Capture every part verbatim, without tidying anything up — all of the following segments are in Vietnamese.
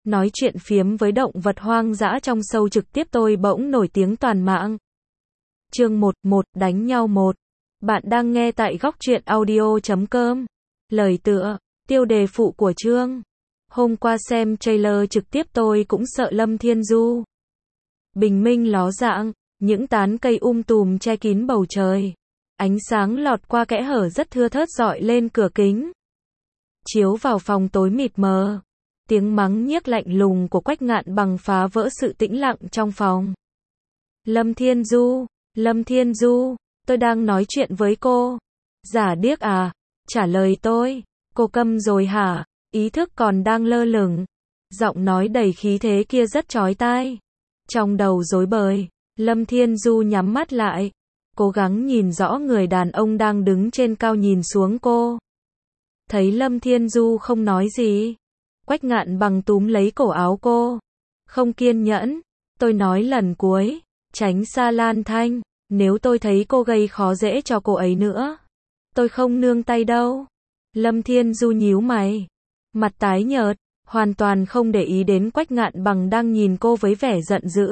nói chuyện phiếm với động vật hoang dã trong show trực tiếp tôi bỗng nổi tiếng toàn mạng. Chương một, một, đánh nhau một. Bạn đang nghe tại góc truyện audio chấm com. Lời tựa, tiêu đề phụ của chương. Hôm qua xem trailer trực tiếp tôi cũng sợ Lâm Thiên Du. Bình minh ló dạng, những tán cây um tùm che kín bầu trời. Ánh sáng lọt qua kẽ hở rất thưa thớt rọi lên cửa kính. Chiếu vào phòng tối mịt mờ. Tiếng mắng nhiếc lạnh lùng của Quách Ngạn Bằng phá vỡ sự tĩnh lặng trong phòng. Lâm Thiên Du, Lâm Thiên Du, tôi đang nói chuyện với cô. Giả điếc à? Trả lời tôi. Cô câm rồi hả? Ý thức còn đang lơ lửng. Giọng nói đầy khí thế kia rất chói tai. Trong đầu rối bời, Lâm Thiên Du nhắm mắt lại. Cố gắng nhìn rõ người đàn ông đang đứng trên cao nhìn xuống cô. Thấy Lâm Thiên Du không nói gì. Quách Ngạn Bằng túm lấy cổ áo cô. Không kiên nhẫn. Tôi nói lần cuối. Tránh xa Lan Thanh. Nếu tôi thấy cô gây khó dễ cho cô ấy nữa. Tôi không nương tay đâu. Lâm Thiên Du nhíu mày. Mặt tái nhợt. Hoàn toàn không để ý đến Quách Ngạn Bằng đang nhìn cô với vẻ giận dữ.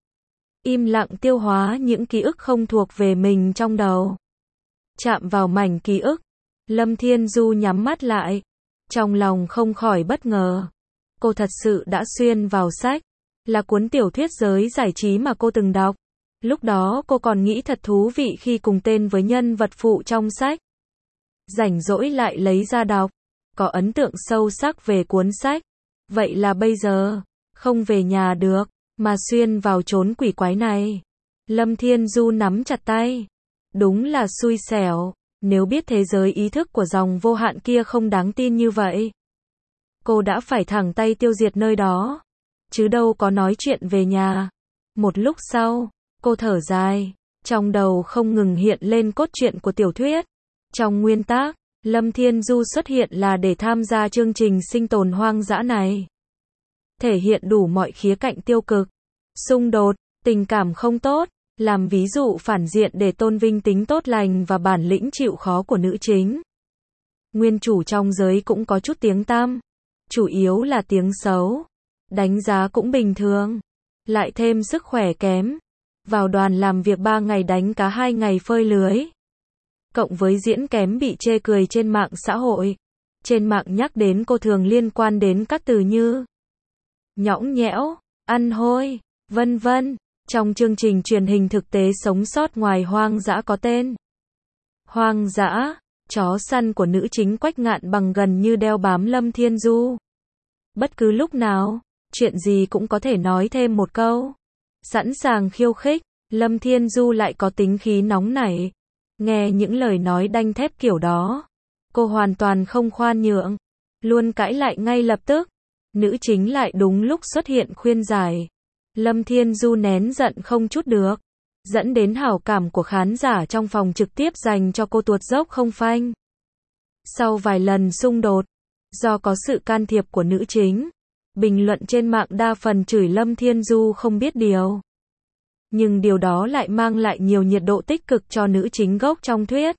Im lặng tiêu hóa những ký ức không thuộc về mình trong đầu. Chạm vào mảnh ký ức. Lâm Thiên Du nhắm mắt lại. Trong lòng không khỏi bất ngờ. Cô thật sự đã xuyên vào sách. Là cuốn tiểu thuyết giới giải trí mà cô từng đọc. Lúc đó cô còn nghĩ thật thú vị khi cùng tên với nhân vật phụ trong sách. Rảnh rỗi lại lấy ra đọc. Có ấn tượng sâu sắc về cuốn sách. Vậy là bây giờ, không về nhà được, mà xuyên vào chốn quỷ quái này. Lâm Thiên Du nắm chặt tay. Đúng là xui xẻo. Nếu biết thế giới ý thức của dòng vô hạn kia không đáng tin như vậy, cô đã phải thẳng tay tiêu diệt nơi đó. Chứ đâu có nói chuyện về nhà. Một lúc sau, cô thở dài. Trong đầu không ngừng hiện lên cốt truyện của tiểu thuyết. Trong nguyên tác, Lâm Thiên Du xuất hiện là để tham gia chương trình sinh tồn hoang dã này. Thể hiện đủ mọi khía cạnh tiêu cực, xung đột, tình cảm không tốt, làm ví dụ phản diện để tôn vinh tính tốt lành và bản lĩnh chịu khó của nữ chính. Nguyên chủ trong giới cũng có chút tiếng tăm, chủ yếu là tiếng xấu, đánh giá cũng bình thường, lại thêm sức khỏe kém, vào đoàn làm việc ba ngày đánh cá hai ngày phơi lưới. Cộng với diễn kém bị chê cười trên mạng xã hội. Trên mạng nhắc đến cô thường liên quan đến các từ như nhõng nhẽo, ăn hôi, vân vân. Trong chương trình truyền hình thực tế sống sót ngoài hoang dã có tên Hoang dã, chó săn của nữ chính Quách Ngạn Bằng gần như đeo bám Lâm Thiên Du. Bất cứ lúc nào, chuyện gì cũng có thể nói thêm một câu. Sẵn sàng khiêu khích, Lâm Thiên Du lại có tính khí nóng nảy. Nghe những lời nói đanh thép kiểu đó, cô hoàn toàn không khoan nhượng, luôn cãi lại ngay lập tức. Nữ chính lại đúng lúc xuất hiện khuyên giải. Lâm Thiên Du nén giận không chút được, dẫn đến hảo cảm của khán giả trong phòng trực tiếp dành cho cô tuột dốc không phanh. Sau vài lần xung đột, do có sự can thiệp của nữ chính, bình luận trên mạng đa phần chửi Lâm Thiên Du không biết điều. Nhưng điều đó lại mang lại nhiều nhiệt độ tích cực cho nữ chính gốc trong thuyết.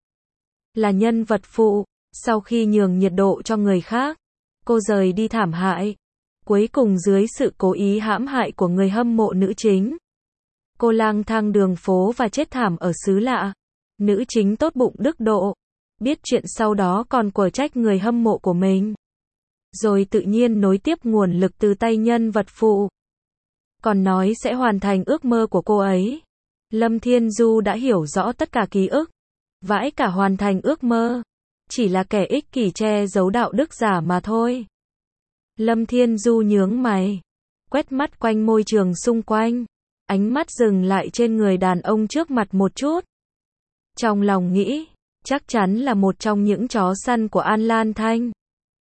Là nhân vật phụ, sau khi nhường nhiệt độ cho người khác, cô rời đi thảm hại. Cuối cùng dưới sự cố ý hãm hại của người hâm mộ nữ chính, cô lang thang đường phố và chết thảm ở xứ lạ. Nữ chính tốt bụng đức độ, biết chuyện sau đó còn quở trách người hâm mộ của mình. Rồi tự nhiên nối tiếp nguồn lực từ tay nhân vật phụ. Còn nói sẽ hoàn thành ước mơ của cô ấy. Lâm Thiên Du đã hiểu rõ tất cả ký ức. Vãi cả hoàn thành ước mơ. Chỉ là kẻ ích kỷ che giấu đạo đức giả mà thôi. Lâm Thiên Du nhướng mày. Quét mắt quanh môi trường xung quanh. Ánh mắt dừng lại trên người đàn ông trước mặt một chút. Trong lòng nghĩ, chắc chắn là một trong những chó săn của An Lan Thanh.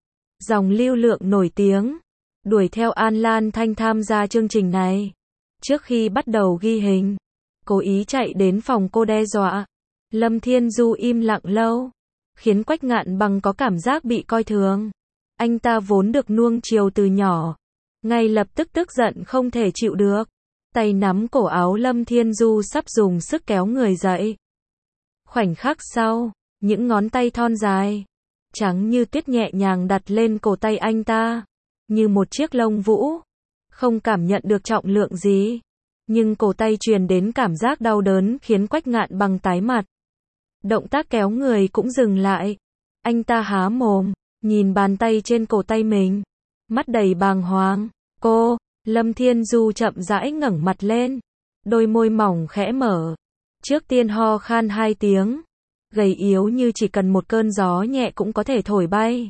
Dòng lưu lượng nổi tiếng. Đuổi theo An Lan Thanh tham gia chương trình này. Trước khi bắt đầu ghi hình, cố ý chạy đến phòng cô đe dọa. Lâm Thiên Du im lặng lâu, khiến Quách Ngạn Bằng có cảm giác bị coi thường. Anh ta vốn được nuông chiều từ nhỏ, ngay lập tức tức giận không thể chịu được. Tay nắm cổ áo Lâm Thiên Du sắp dùng sức kéo người dậy. Khoảnh khắc sau, những ngón tay thon dài, trắng như tuyết nhẹ nhàng đặt lên cổ tay anh ta. như một chiếc lông vũ, không cảm nhận được trọng lượng gì. Nhưng cổ tay truyền đến cảm giác đau đớn khiến Quách Ngạn Bằng tái mặt. Động tác kéo người cũng dừng lại. Anh ta há mồm, nhìn bàn tay trên cổ tay mình, mắt đầy bàng hoàng. Cô, Lâm Thiên Du chậm rãi ngẩng mặt lên, đôi môi mỏng khẽ mở. Trước tiên ho khan hai tiếng, gầy yếu như chỉ cần một cơn gió nhẹ cũng có thể thổi bay.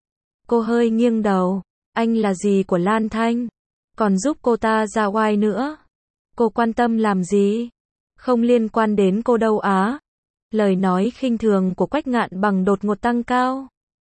Cô hơi nghiêng đầu, anh là gì của Lan Thanh, còn giúp cô ta ra oai nữa. Cô quan tâm làm gì? Không liên quan đến cô đâu á. Lời nói khinh thường của Quách Ngạn Bằng đột ngột tăng cao.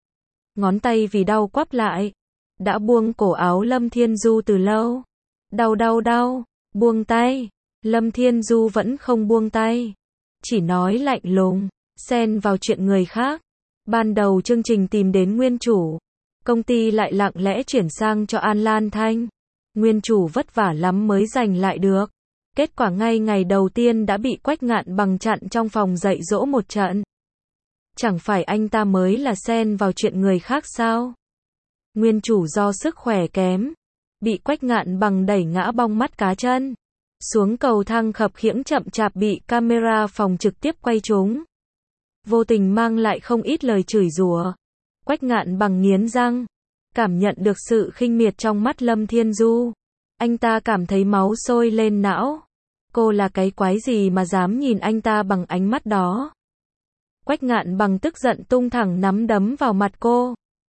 Ngón tay vì đau quắp lại, đã buông cổ áo Lâm Thiên Du từ lâu. Đau đau đau, buông tay. Lâm Thiên Du vẫn không buông tay, chỉ nói lạnh lùng, xen vào chuyện người khác. Ban đầu chương trình tìm đến nguyên chủ, công ty lại lặng lẽ chuyển sang cho An Lan Thanh. Nguyên chủ vất vả lắm mới giành lại được. Kết quả ngay ngày đầu tiên đã bị Quách Ngạn Bằng chặn trong phòng dạy dỗ một trận. Chẳng phải anh ta mới là xen vào chuyện người khác sao? Nguyên chủ do sức khỏe kém, bị Quách Ngạn Bằng đẩy ngã bong mắt cá chân. Xuống cầu thang khập khiễng chậm chạp bị camera phòng trực tiếp quay trúng. Vô tình mang lại không ít lời chửi rủa. Quách Ngạn Bằng nghiến răng, cảm nhận được sự khinh miệt trong mắt Lâm Thiên Du. Anh ta cảm thấy máu sôi lên não. Cô là cái quái gì mà dám nhìn anh ta bằng ánh mắt đó? Quách Ngạn Bằng tức giận tung thẳng nắm đấm vào mặt cô.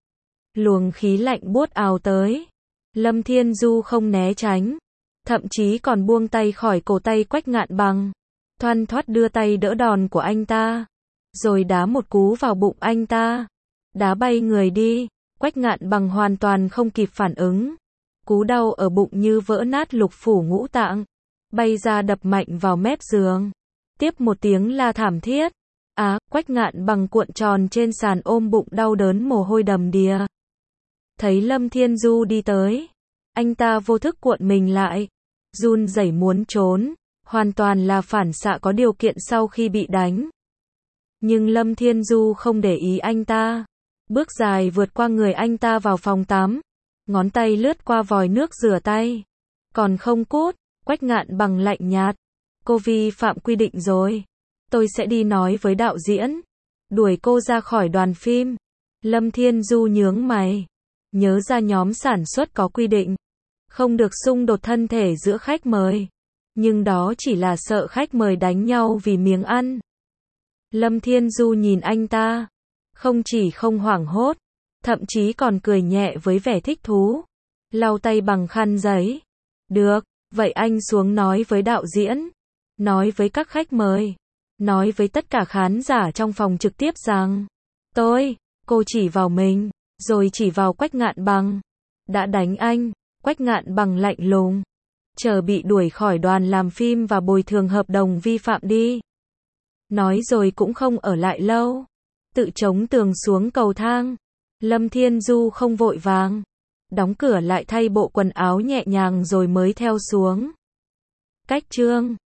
Luồng khí lạnh buốt ào tới. Lâm Thiên Du không né tránh, thậm chí còn buông tay khỏi cổ tay Quách Ngạn Bằng, thoăn thoắt đưa tay đỡ đòn của anh ta, rồi đá một cú vào bụng anh ta, đá bay người đi. Quách Ngạn Bằng hoàn toàn không kịp phản ứng, cú đau ở bụng như vỡ nát lục phủ ngũ tạng, bay ra đập mạnh vào mép giường. Tiếp một tiếng la thảm thiết, á, Quách Ngạn Bằng cuộn tròn trên sàn ôm bụng đau đớn mồ hôi đầm đìa. Thấy Lâm Thiên Du đi tới, anh ta vô thức cuộn mình lại, run rẩy muốn trốn, hoàn toàn là phản xạ có điều kiện sau khi bị đánh. Nhưng Lâm Thiên Du không để ý anh ta, bước dài vượt qua người anh ta vào phòng tắm, ngón tay lướt qua vòi nước rửa tay. Còn không cút. Quách Ngạn Bằng lạnh nhạt, cô vi phạm quy định rồi, tôi sẽ đi nói với đạo diễn, đuổi cô ra khỏi đoàn phim. Lâm Thiên Du nhướng mày, nhớ ra nhóm sản xuất có quy định, không được xung đột thân thể giữa khách mời, nhưng đó chỉ là sợ khách mời đánh nhau vì miếng ăn. Lâm Thiên Du nhìn anh ta, không chỉ không hoảng hốt, thậm chí còn cười nhẹ với vẻ thích thú, lau tay bằng khăn giấy. Được, vậy anh xuống nói với đạo diễn, nói với các khách mời, nói với tất cả khán giả trong phòng trực tiếp rằng, tôi, cô chỉ vào mình, rồi chỉ vào Quách Ngạn Bằng, đã đánh anh. Quách Ngạn Bằng lạnh lùng, chờ bị đuổi khỏi đoàn làm phim và bồi thường hợp đồng vi phạm đi. Nói rồi cũng không ở lại lâu, tự chống tường xuống cầu thang. Lâm Thiên Du không vội vàng, đóng cửa lại thay bộ quần áo nhẹ nhàng rồi mới theo xuống. Cách chương